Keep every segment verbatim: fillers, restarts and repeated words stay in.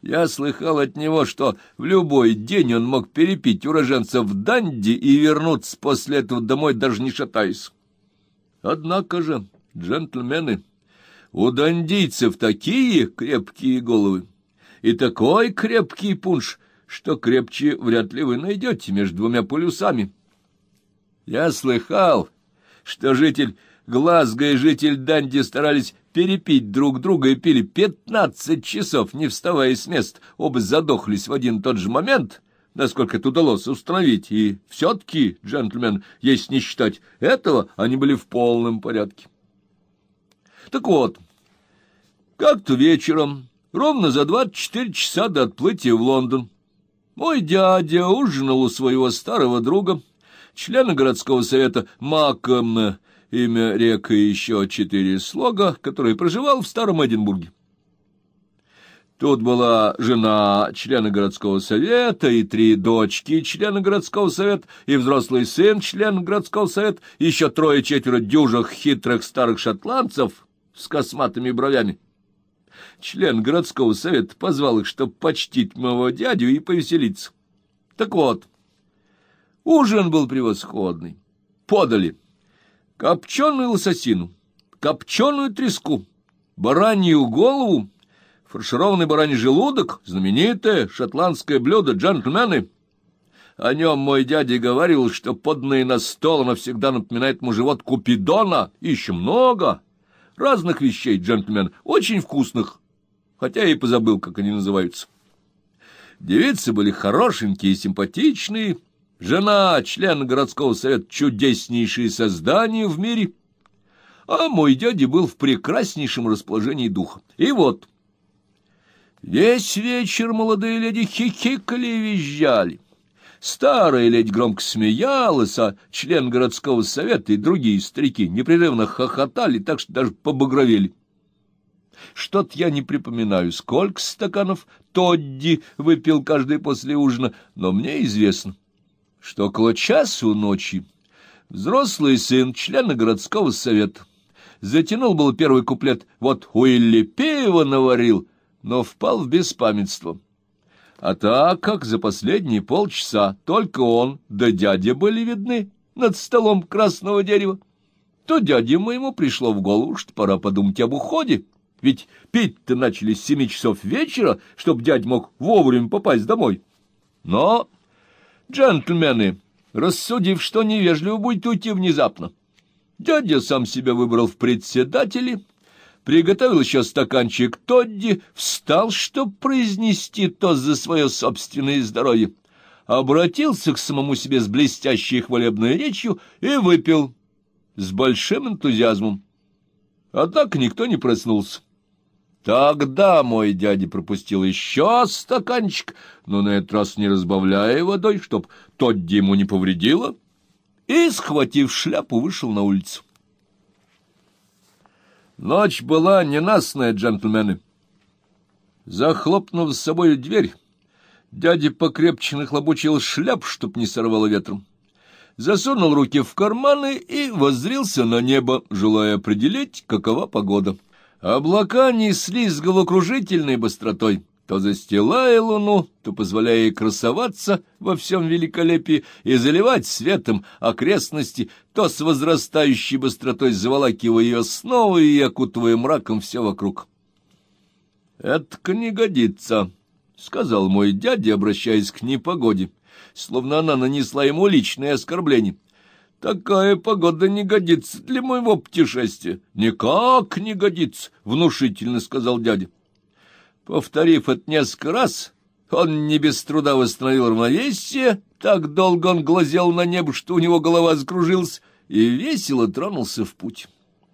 Я слыхал от него, что в любой день он мог перепить уроженцев в Данди и вернуться после этого домой, даже не шатаясь. Однако же, джентльмены, у дандийцев такие крепкие головы и такой крепкий пунш, что крепче вряд ли вы найдете между двумя полюсами. Я слыхал, что житель Глазго и житель Данди старались перепить друг друга и пили пятнадцать часов, не вставая с мест. Оба задохлись в один и тот же момент, насколько это удалось установить. И все-таки, джентльмен, если не считать этого, они были в полном порядке. Так вот, как-то вечером, ровно за двадцать четыре часа до отплытия в Лондон, мой дядя ужинал у своего старого друга, члена городского совета Маком, имя река и еще четыре слога, который проживал в Старом Эдинбурге. Тут была жена члена городского совета, и три дочки члена городского совета, и взрослый сын члена городского совета, и еще трое-четверо дюжих хитрых старых шотландцев с косматыми бровями. Член городского совета позвал их, чтобы почтить моего дядю и повеселиться. Так вот, ужин был превосходный. Подали копченую лососину, копченую треску, баранью голову, фаршированный бараний желудок, знаменитое шотландское блюдо, джентльмены. О нем мой дядя говорил, что поданное на стол оно всегда напоминает ему живот Купидона. И еще много разных вещей, джентльмен, очень вкусных, хотя я и позабыл, как они называются. Девицы были хорошенькие и симпатичные, жена члена городского совета чудеснейшее создание в мире, а мой дядя был в прекраснейшем расположении духа. И вот, весь вечер молодые леди хихикали и визжали. Старая леди громко смеялась, а член городского совета и другие старики непрерывно хохотали, так что даже побагровели. Что-то я не припоминаю, сколько стаканов Тодди выпил каждый после ужина, но мне известно, что около часу ночи взрослый сын члена городского совета затянул был первый куплет «Вот Уилли пиво наварил», но впал в беспамятство. А так как за последние полчаса только он да дядя были видны над столом красного дерева, то дяде моему пришло в голову, что пора подумать об уходе, ведь пить-то начали с семи часов вечера, чтоб дядя мог вовремя попасть домой. Но джентльмены, рассудив, что невежливо будет уйти внезапно, дядя сам себя выбрал в председатели, приготовил еще стаканчик Тодди, встал, чтоб произнести тост за свое собственное здоровье, обратился к самому себе с блестящей хвалебной речью и выпил с большим энтузиазмом. Однако никто не проснулся. Тогда мой дядя пропустил еще стаканчик, но на этот раз не разбавляя водой, чтоб Тодди ему не повредило, и, схватив шляпу, вышел на улицу. Ночь была ненастная, джентльмены. Захлопнув с собой дверь, дядя покрепче нахлобучил шляп, чтоб не сорвало ветром, засунул руки в карманы и воззрился на небо, желая определить, какова погода. Облака неслись с головокружительной быстротой, то застилая луну, то позволяя ей красоваться во всем великолепии и заливать светом окрестности, то с возрастающей быстротой заволакивая ее снова и окутывая мраком все вокруг. «Это-ка не годится», — сказал мой дядя, обращаясь к непогоде, словно она нанесла ему личное оскорбление. «Такая погода не годится для моего путешествия». «Никак не годится», — внушительно сказал дядя. Повторив это несколько раз, он не без труда восстановил равновесие, так долго он глазел на небо, что у него голова закружилась, и весело тронулся в путь.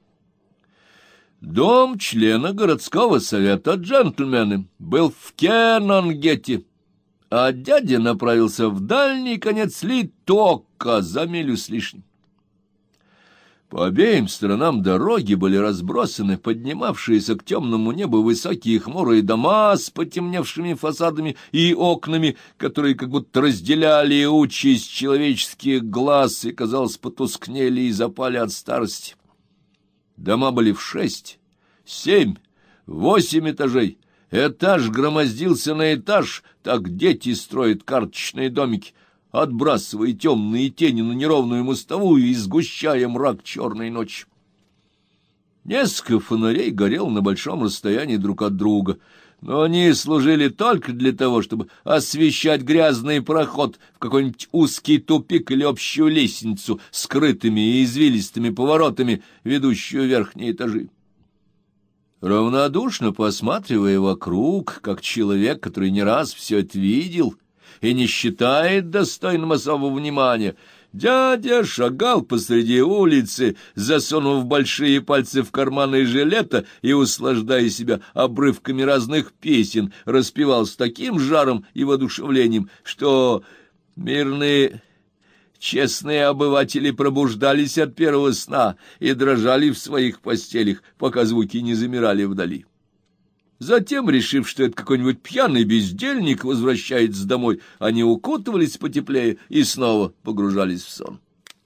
Дом члена городского совета, джентльмены, был в Кенонгете, а дядя направился в дальний конец Литока за милю с лишним. По обеим сторонам дороги были разбросаны поднимавшиеся к темному небу высокие хмурые дома с потемневшими фасадами и окнами, которые как будто разделяли участь человеческих глаз и, казалось, потускнели и запали от старости. Дома были в шесть, семь, восемь этажей, Этаж громоздился на этаж, так дети строят карточные домики, отбрасывая темные тени на неровную мостовую и сгущая мрак черной ночи. Несколько фонарей горело на большом расстоянии друг от друга, но они служили только для того, чтобы освещать грязный проход в какой-нибудь узкий тупик или общую лестницу, скрытыми и извилистыми поворотами, ведущую в верхние этажи. Равнодушно посматривая вокруг, как человек, который не раз все это видел и не считает достойным особого внимания, дядя шагал посреди улицы, засунув большие пальцы в карманы жилета и, услаждая себя обрывками разных песен, распевал с таким жаром и воодушевлением, что мирные честные обыватели пробуждались от первого сна и дрожали в своих постелях, пока звуки не замирали вдали. Затем, решив, что это какой-нибудь пьяный бездельник возвращается домой, они укутывались потеплее и снова погружались в сон.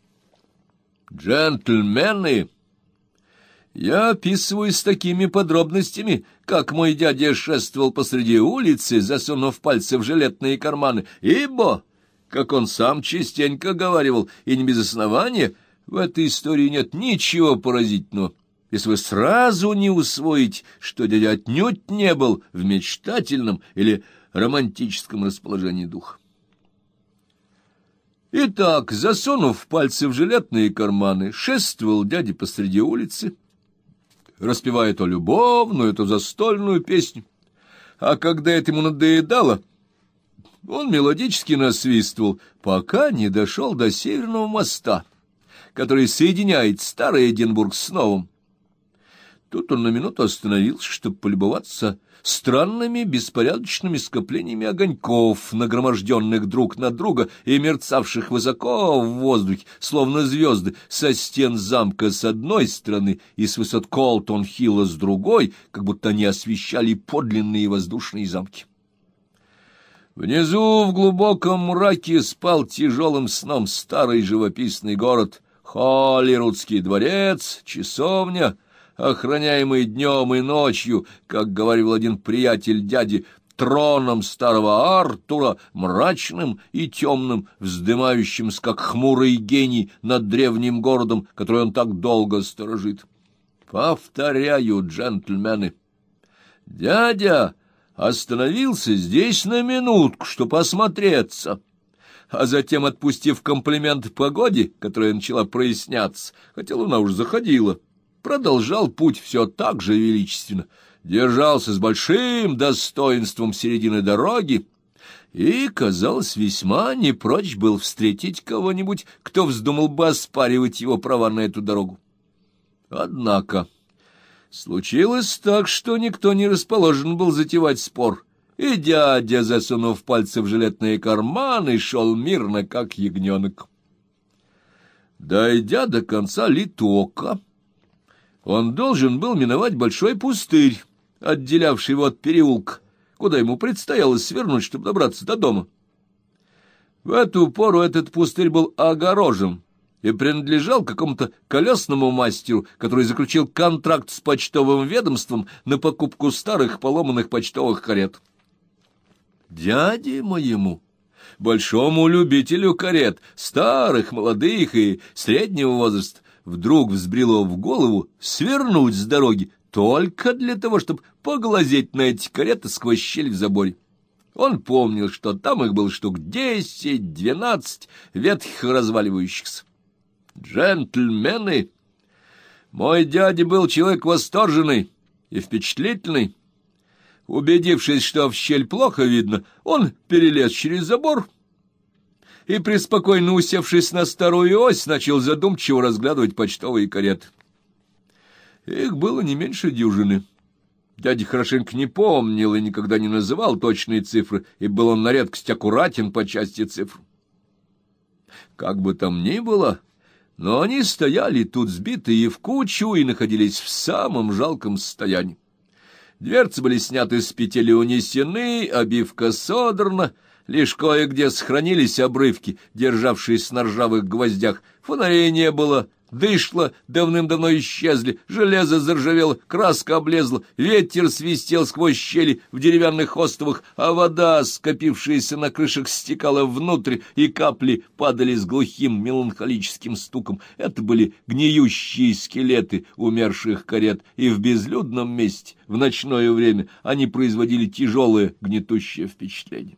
Джентльмены, я описываю с такими подробностями, как мой дядя шествовал посреди улицы, засунув пальцы в жилетные карманы, ибо, как он сам частенько говаривал, и не без основания, в этой истории нет ничего поразительного, если вы сразу не усвоите, что дядя отнюдь не был в мечтательном или романтическом расположении духа. Итак, засунув пальцы в жилетные карманы, шествовал дядя посреди улицы, распевая то любовную, то застольную песню, а когда это ему надоедало, он мелодически насвистывал, пока не дошел до Северного моста, который соединяет старый Эдинбург с новым. Тут он на минуту остановился, чтобы полюбоваться странными беспорядочными скоплениями огоньков, нагроможденных друг на друга и мерцавших высоко в воздухе, словно звезды, со стен замка с одной стороны и с высот Колтон-Хилла с другой, как будто они освещали подлинные воздушные замки. Внизу в глубоком мраке спал тяжелым сном старый живописный город, Холлирудский дворец, часовня, охраняемый днем и ночью, как говорил один приятель дяди, троном старого Артура, мрачным и темным, вздымающимся, как хмурый гений, над древним городом, который он так долго сторожит. Повторяю, джентльмены, дядя остановился здесь на минутку, чтобы осмотреться, а затем, отпустив комплимент погоде, которая начала проясняться, хотя луна уж заходила, продолжал путь все так же величественно, держался с большим достоинством середины дороги и, казалось, весьма не прочь был встретить кого-нибудь, кто вздумал бы оспаривать его права на эту дорогу. Однако случилось так, что никто не расположен был затевать спор, и дядя, засунув пальцы в жилетные карманы, шел мирно, как ягненок. Дойдя до конца Литока, он должен был миновать большой пустырь, отделявший его от переулка, куда ему предстояло свернуть, чтобы добраться до дома. В эту пору этот пустырь был огорожен и принадлежал какому-то колесному мастеру, который заключил контракт с почтовым ведомством на покупку старых поломанных почтовых карет. Дяде моему, большому любителю карет, старых, молодых и среднего возраста, вдруг взбрело в голову свернуть с дороги только для того, чтобы поглазеть на эти кареты сквозь щель в заборе. Он помнил, что там их было штук десять-двенадцать, ветхих и разваливающихся. Джентльмены, мой дядя был человек восторженный и впечатлительный. Убедившись, что в щель плохо видно, он перелез через забор и, преспокойно усевшись на старую ось, начал задумчиво разглядывать почтовые кареты. Их было не меньше дюжины. Дядя хорошенько не помнил и никогда не называл точные цифры, и был он на редкость аккуратен по части цифр. Как бы там ни было, но они стояли тут сбитые в кучу и находились в самом жалком состоянии. Дверцы были сняты с петель и унесены, обивка содрана, лишь кое-где сохранились обрывки, державшиеся на ржавых гвоздях, фонарей не было, Дышла давным-давно исчезли, железо заржавело, краска облезла, ветер свистел сквозь щели в деревянных остовах, а вода, скопившаяся на крышах, стекала внутрь, и капли падали с глухим меланхолическим стуком. Это были гниющие скелеты умерших карет, и в безлюдном месте, в ночное время, они производили тяжелое гнетущее впечатление.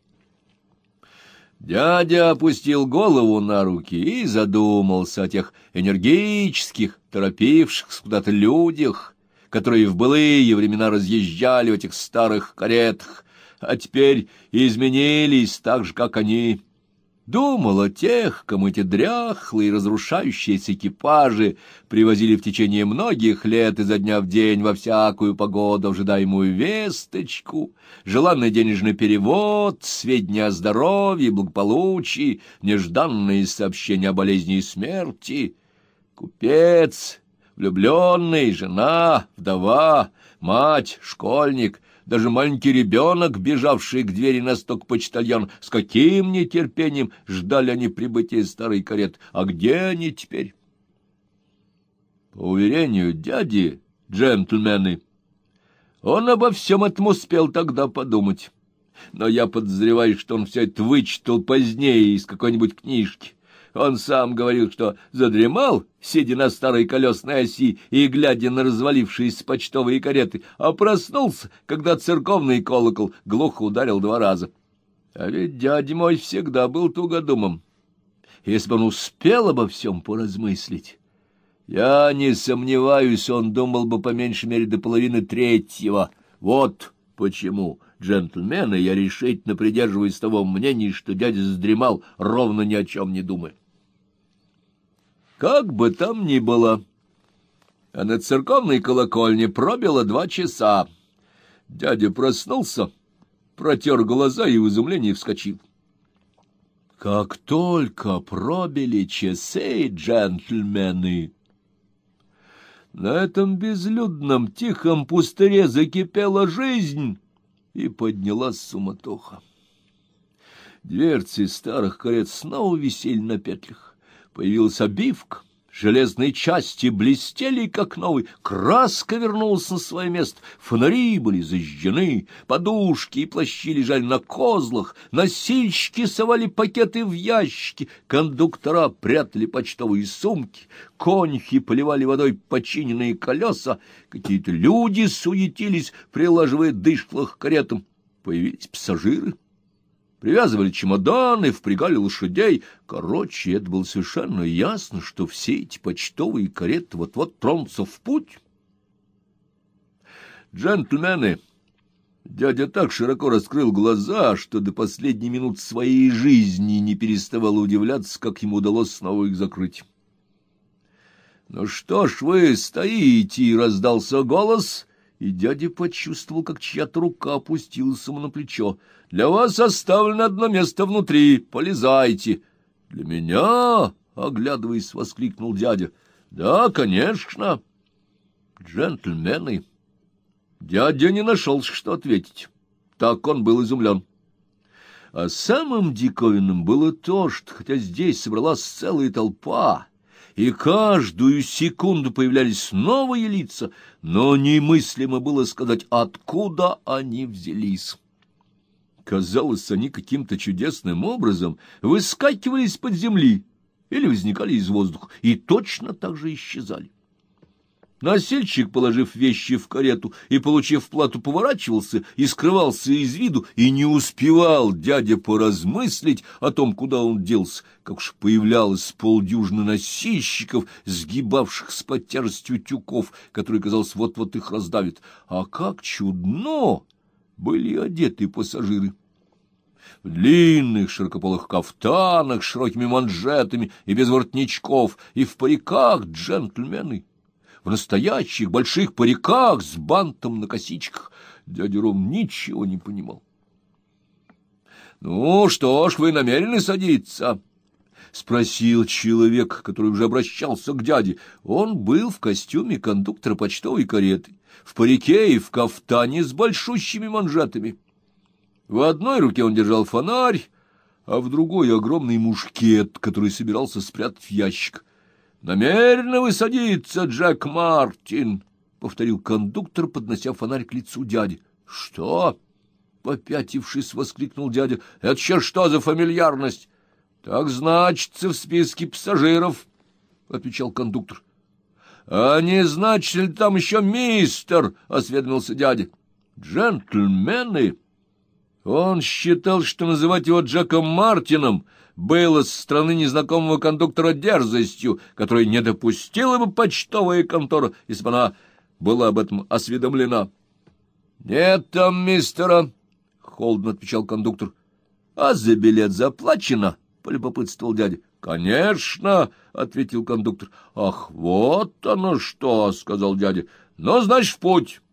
Дядя опустил голову на руки и задумался о тех энергических, торопившихся куда-то людях, которые в былые времена разъезжали в этих старых каретах, а теперь изменились так же, как они. Думал о тех, кому эти дряхлые разрушающиеся экипажи привозили в течение многих лет изо дня в день во всякую погоду ожидаемую весточку, желанный денежный перевод, сведения о здоровье, благополучии, нежданные сообщения о болезни и смерти. Купец, влюбленный, жена, вдова, мать, школьник — даже маленький ребенок, бежавший к двери на стук почтальон, с каким нетерпением ждали они прибытия старой кареты. А где они теперь? По уверению дяди, джентльмены, он обо всем этом успел тогда подумать. Но я подозреваю, что он все это вычитал позднее из какой-нибудь книжки. Он сам говорил, что задремал, сидя на старой колесной оси и глядя на развалившиеся почтовые кареты, а проснулся, когда церковный колокол глухо ударил два раза. А ведь дядя мой всегда был тугодумом. Если бы он успел обо всем поразмыслить, я не сомневаюсь, он думал бы по меньшей мере до половины третьего. Вот почему, джентльмены, я решительно придерживаюсь того мнения, что дядя задремал, ровно ни о чем не думая. Как бы там ни было, а на церковной колокольне пробило два часа. Дядя проснулся, протер глаза и в изумлении вскочил. Как только пробили часы, джентльмены, на этом безлюдном тихом пустыре закипела жизнь, и поднялась суматоха. Дверцы старых карет снова висели на петлях. Появилась обивка, железные части блестели, как новые, краска вернулась на свое место, фонари были зажжены, подушки и плащи лежали на козлах, носильщики совали пакеты в ящики, кондуктора прятали почтовые сумки, конюхи поливали водой починенные колеса, какие-то люди суетились, прилаживая дышлых к каретам. Появились пассажиры. Привязывали чемоданы, впрягали лошадей. Короче, это было совершенно ясно, что все эти почтовые кареты вот-вот тронутся в путь. Джентльмены, дядя так широко раскрыл глаза, что до последней минуты своей жизни не переставал удивляться, как ему удалось снова их закрыть. — Ну что ж вы стоите? — раздался голос, и дядя почувствовал, как чья-то рука опустилась ему на плечо. — Для вас оставлено одно место внутри. Полезайте. — Для меня? — оглядываясь, воскликнул дядя. — Да, конечно. Джентльмены. Дядя не нашел, что ответить. Так он был изумлен. А самым диковинным было то, что хотя здесь собралась целая толпа, и каждую секунду появлялись новые лица, но немыслимо было сказать, откуда они взялись. Казалось, они каким-то чудесным образом выскакивали из-под земли или возникали из воздуха, и точно так же исчезали. Носильщик, положив вещи в карету и, получив плату, поворачивался и скрывался из виду, и не успевал дядя поразмыслить о том, куда он делся, как уж появлялось полдюжины носильщиков, сгибавшихся под тяжестью тюков, которые, казалось, вот-вот их раздавят. А как чудно были одеты пассажиры! В длинных широкополых кафтанах с широкими манжетами и без воротничков, и в париках джентльмены, в настоящих больших париках с бантом на косичках. Дядя Ром ничего не понимал. — Ну, что ж, вы намерены садиться? — спросил человек, который уже обращался к дяде. Он был в костюме кондуктора почтовой кареты, в парике и в кафтане с большущими манжетами. В одной руке он держал фонарь, а в другой — огромный мушкет, который собирался спрятать в ящик. — намерены вы садиться, Джек Мартин? — повторил кондуктор, поднося фонарь к лицу дяди. — Что? — попятившись, воскликнул дядя. — Это еще что за фамильярность? — Так значится в списке пассажиров, — отвечал кондуктор. — А не значит ли там еще мистер? — осведомился дядя. — Джентльмены! Он считал, что называть его Джеком Мартином было со стороны незнакомого кондуктора дерзостью, которой не допустила бы почтовая контора, если бы она была об этом осведомлена. — Нет там мистера, — холодно отвечал кондуктор. — А за билет заплачено? — полюбопытствовал дядя. — Конечно, — ответил кондуктор. — Ах, вот оно что, — сказал дядя. — Ну, значит, в путь.